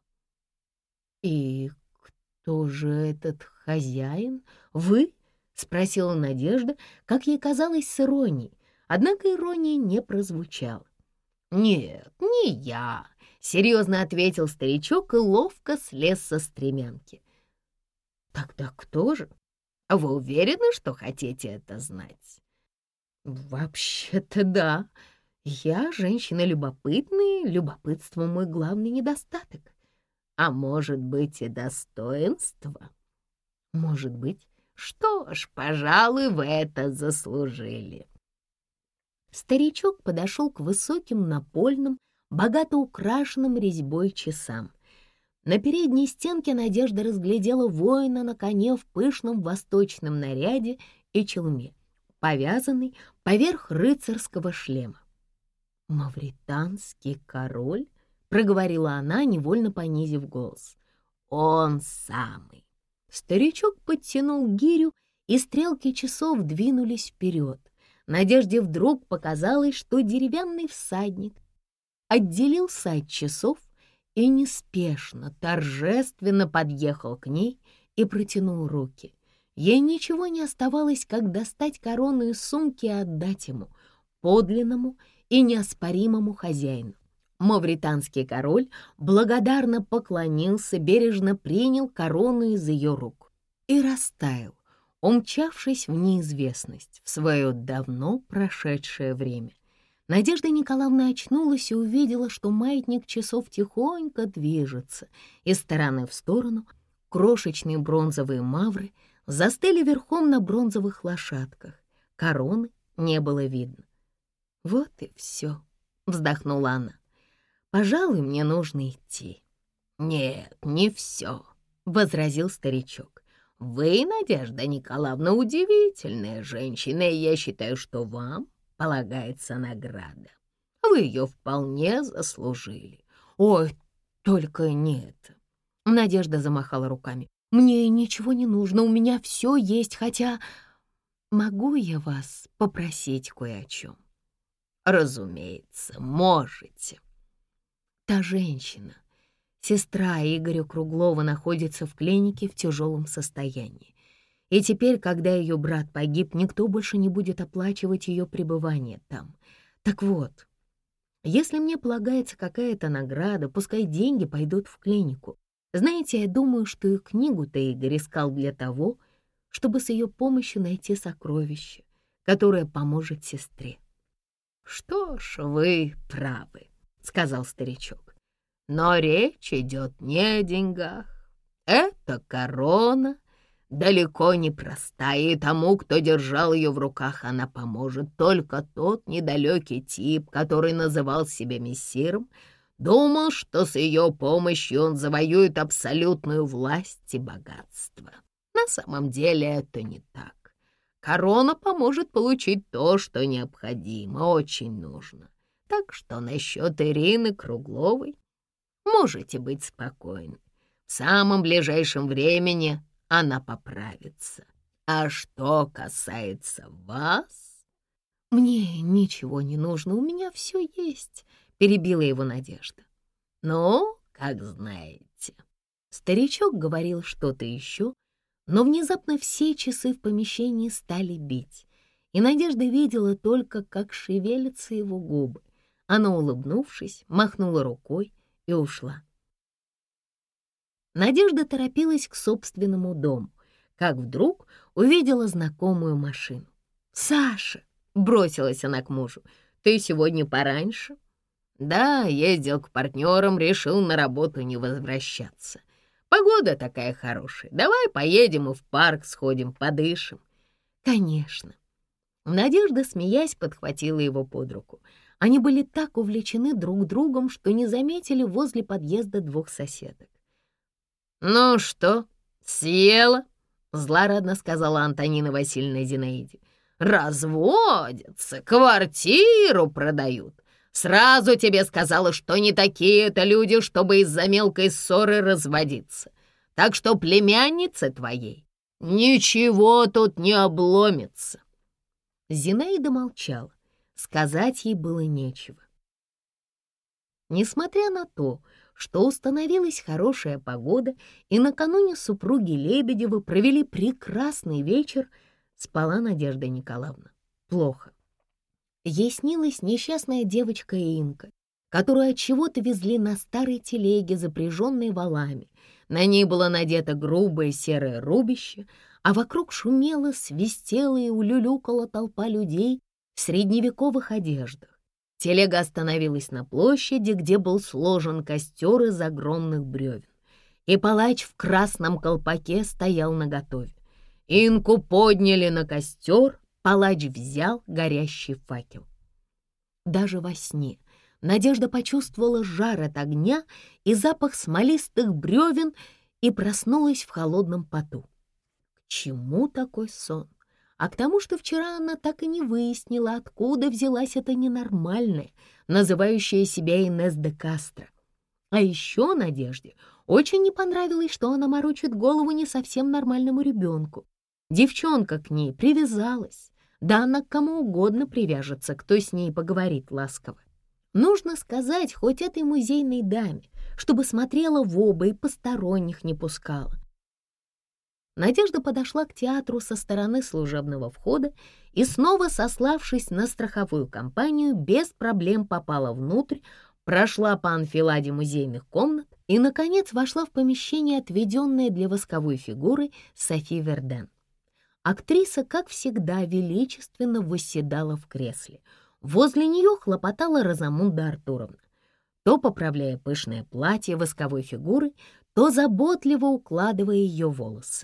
«И кто же этот хозяин? Вы?» — спросила Надежда, как ей казалось, с иронией. Однако ирония не прозвучала. «Нет, не я», — серьезно ответил старичок и ловко слез со стремянки. «Тогда кто же? Вы уверены, что хотите это знать?» «Вообще-то да. Я женщина любопытная, любопытство — мой главный недостаток. А может быть, и достоинство?» «Может быть. Что ж, пожалуй, вы это заслужили». Старичок подошел к высоким напольным, богато украшенным резьбой часам. На передней стенке Надежда разглядела воина на коне в пышном восточном наряде и челме, повязанный поверх рыцарского шлема. «Мавританский король?» — проговорила она, невольно понизив голос. «Он самый». Старичок подтянул гирю, и стрелки часов двинулись вперед. Надежде вдруг показалось, что деревянный всадник отделился от часов и неспешно, торжественно подъехал к ней и протянул руки. Ей ничего не оставалось, как достать корону из сумки и отдать ему, подлинному и неоспоримому хозяину. Мавританский король благодарно поклонился, бережно принял корону из ее рук и растаял, умчавшись в неизвестность, в свое давно прошедшее время. Надежда Николаевна очнулась и увидела, что маятник часов тихонько движется из стороны в сторону. Крошечные бронзовые мавры застыли верхом на бронзовых лошадках. Короны не было видно. «Вот и все», — вздохнула она. «Пожалуй, мне нужно идти». «Нет, не все», — возразил старичок. «Вы, Надежда Николаевна, удивительная женщина, и я считаю, что вам полагается награда. Вы ее вполне заслужили». «Ой, только не это». Надежда замахала руками. «Мне ничего не нужно, у меня все есть, хотя могу я вас попросить кое о чем?» «Разумеется, можете». Та женщина, сестра Игоря Круглова, находится в клинике в тяжелом состоянии. И теперь, когда ее брат погиб, никто больше не будет оплачивать ее пребывание там. Так вот, если мне полагается какая-то награда, пускай деньги пойдут в клинику. Знаете, я думаю, что и книгу-то Игорь искал для того, чтобы с ее помощью найти сокровище, которое поможет сестре. «Что ж, вы правы», — сказал старичок. «Но речь идет не о деньгах. Эта корона далеко не простая, и тому, кто держал ее в руках, она поможет. Только тот недалекий тип, который называл себя мессиром, думал, что с ее помощью он завоюет абсолютную власть и богатство. На самом деле это не так. Корона поможет получить то, что необходимо, очень нужно. Так что насчет Ирины Кругловой можете быть спокойны. В самом ближайшем времени она поправится. А что касается вас...» «Мне ничего не нужно, у меня все есть», — перебила его Надежда. «Ну, как знаете». Старичок говорил что-то еще, но внезапно все часы в помещении стали бить, и Надежда видела только, как шевелятся его губы. Она, улыбнувшись, махнула рукой и ушла. Надежда торопилась к собственному дому, как вдруг увидела знакомую машину. «Саша!» — бросилась она к мужу. «Ты сегодня пораньше?» «Да, ездил к партнерам, решил на работу не возвращаться. Погода такая хорошая. Давай поедем и в парк сходим, подышим». «Конечно». Надежда, смеясь, подхватила его под руку. Они были так увлечены друг другом, что не заметили возле подъезда двух соседок. «Ну что, съела?» — злорадно сказала Антонина Васильевна Зинаиде. «Разводятся, квартиру продают. Сразу тебе сказала, что не такие это люди, чтобы из-за мелкой ссоры разводиться. Так что племяннице твоей ничего тут не обломится». Зинаида молчала. Сказать ей было нечего. Несмотря на то, что установилась хорошая погода, и накануне супруги Лебедевы провели прекрасный вечер, спала Надежда Николаевна плохо. Ей снилась несчастная девочка Инка, которую от чего-то везли на старой телеге, запряженной валами. На ней было надето грубое серое рубище, а вокруг шумела, свистела и улюлюкала толпа людей в средневековых одеждах. Телега остановилась на площади, где был сложен костер из огромных бревен, и палач в красном колпаке стоял наготове. Инку подняли на костер, палач взял горящий факел. Даже во сне Надежда почувствовала жар от огня и запах смолистых бревен и проснулась в холодном поту. К чему такой сон? А к тому, что вчера она так и не выяснила, откуда взялась эта ненормальная, называющая себя Инесс де Кастро. А еще Надежде очень не понравилось, что она морочит голову не совсем нормальному ребенку. Девчонка к ней привязалась, да она к кому угодно привяжется, кто с ней поговорит ласково. Нужно сказать хоть этой музейной даме, чтобы смотрела в оба и посторонних не пускала. Надежда подошла к театру со стороны служебного входа и, снова сославшись на страховую компанию, без проблем попала внутрь, прошла по анфиладе музейных комнат и, наконец, вошла в помещение, отведенное для восковой фигуры Софи Верден. Актриса, как всегда, величественно восседала в кресле. Возле нее хлопотала Розамунда Артуровна, то поправляя пышное платье восковой фигуры, то заботливо укладывая ее волосы.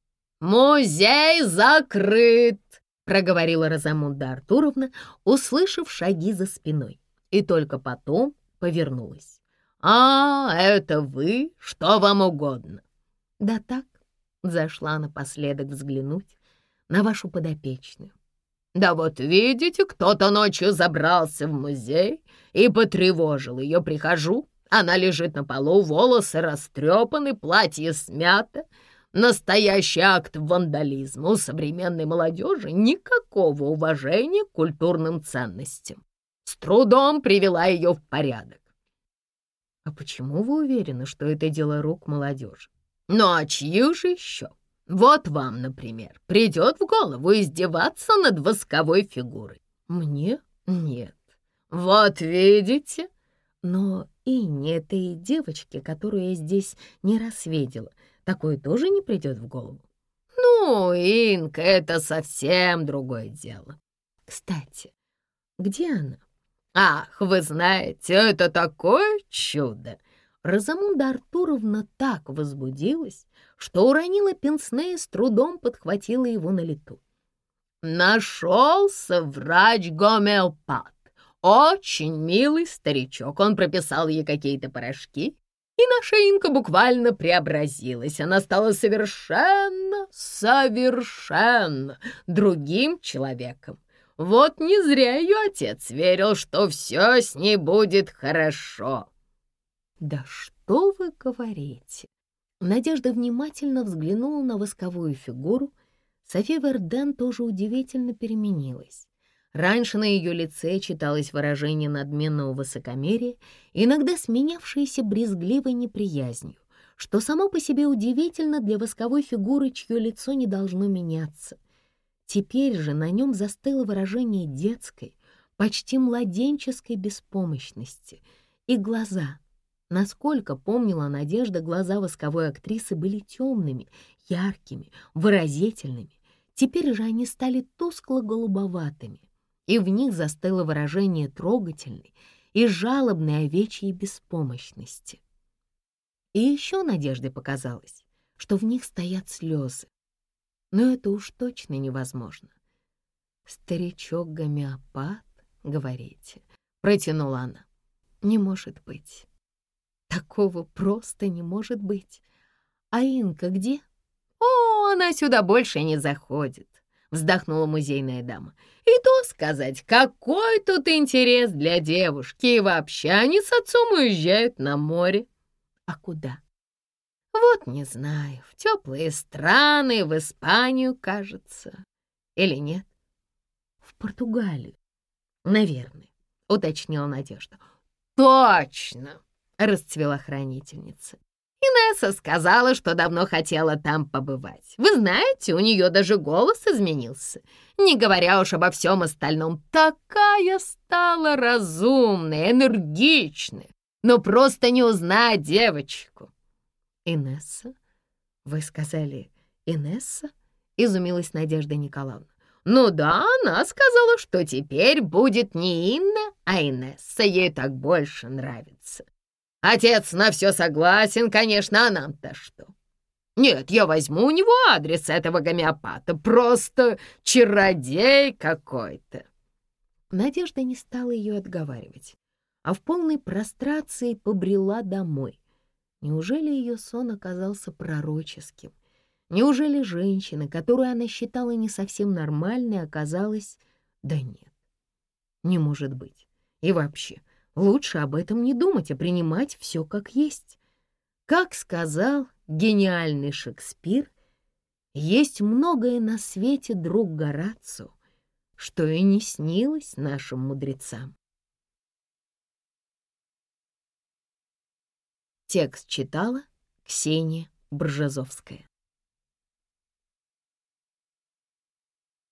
«Музей закрыт!» — проговорила Розамунда Артуровна, услышав шаги за спиной, и только потом повернулась. «А, это вы? Что вам угодно?» «Да так, зашла напоследок взглянуть на вашу подопечную». «Да вот видите, кто-то ночью забрался в музей и потревожил ее. Прихожу, она лежит на полу, волосы растрепаны, платье смято. Настоящий акт вандализма. У современной молодежи никакого уважения к культурным ценностям. С трудом привела ее в порядок». «А почему вы уверены, что это дело рук молодежи?» «Ну а чьи же еще? Вот вам, например, придет в голову издеваться над восковой фигурой». «Мне? Нет». «Вот видите?» «Но и не этой девочке, которую я здесь не раз видела, такое тоже не придет в голову». «Ну, Инка, это совсем другое дело». «Кстати, где она?» «Ах, вы знаете, это такое чудо!» Розамунда Артуровна так возбудилась, что уронила пенсне и с трудом подхватила его на лету. «Нашелся врач-гомеопат, очень милый старичок. Он прописал ей какие-то порошки, и наша Инка буквально преобразилась. Она стала совершенно другим человеком. Вот не зря ее отец верил, что все с ней будет хорошо». «Да что вы говорите?» Надежда внимательно взглянула на восковую фигуру. Софи Верден тоже удивительно переменилась. Раньше на ее лице читалось выражение надменного высокомерия, иногда сменявшееся брезгливой неприязнью, что само по себе удивительно для восковой фигуры, чье лицо не должно меняться. Теперь же на нем застыло выражение детской, почти младенческой беспомощности, и глаза. Насколько помнила Надежда, глаза восковой актрисы были темными, яркими, выразительными. Теперь же они стали тускло-голубоватыми, и в них застыло выражение трогательной и жалобной овечьей беспомощности. И еще Надежде показалось, что в них стоят слезы. Но это уж точно невозможно. «Старичок-гомеопат, говорите?» — протянула она. «Не может быть. Такого просто не может быть. А Инка где?» «О, она сюда больше не заходит», — вздохнула музейная дама. «И то сказать, какой тут интерес для девушки, и вообще они с отцом уезжают на море». «А куда?» «Вот не знаю, в теплые страны, в Испанию, кажется. Или нет?» «В Португалию, наверное», — уточнила Надежда. «Точно!» — расцвела хранительница. «Инесса сказала, что давно хотела там побывать. Вы знаете, у нее даже голос изменился, не говоря уж обо всем остальном. Такая стала разумная, энергичная, но просто не узнать девочку». «Инесса? Вы сказали Инесса?» — изумилась Надежда Николаевна. «Ну да, она сказала, что теперь будет не Инна, а Инесса. Ей так больше нравится. Отец на все согласен, конечно, а нам-то что? Нет, я возьму у него адрес этого гомеопата. Просто чародей какой-то». Надежда не стала ее отговаривать, а в полной прострации побрела домой. Неужели ее сон оказался пророческим? Неужели женщина, которую она считала не совсем нормальной, оказалась... Да нет, не может быть. И вообще, лучше об этом не думать, а принимать все как есть. Как сказал гениальный Шекспир, есть многое на свете, друг Горацио, что и не снилось нашим мудрецам. Текст читала Ксения Бржезовская.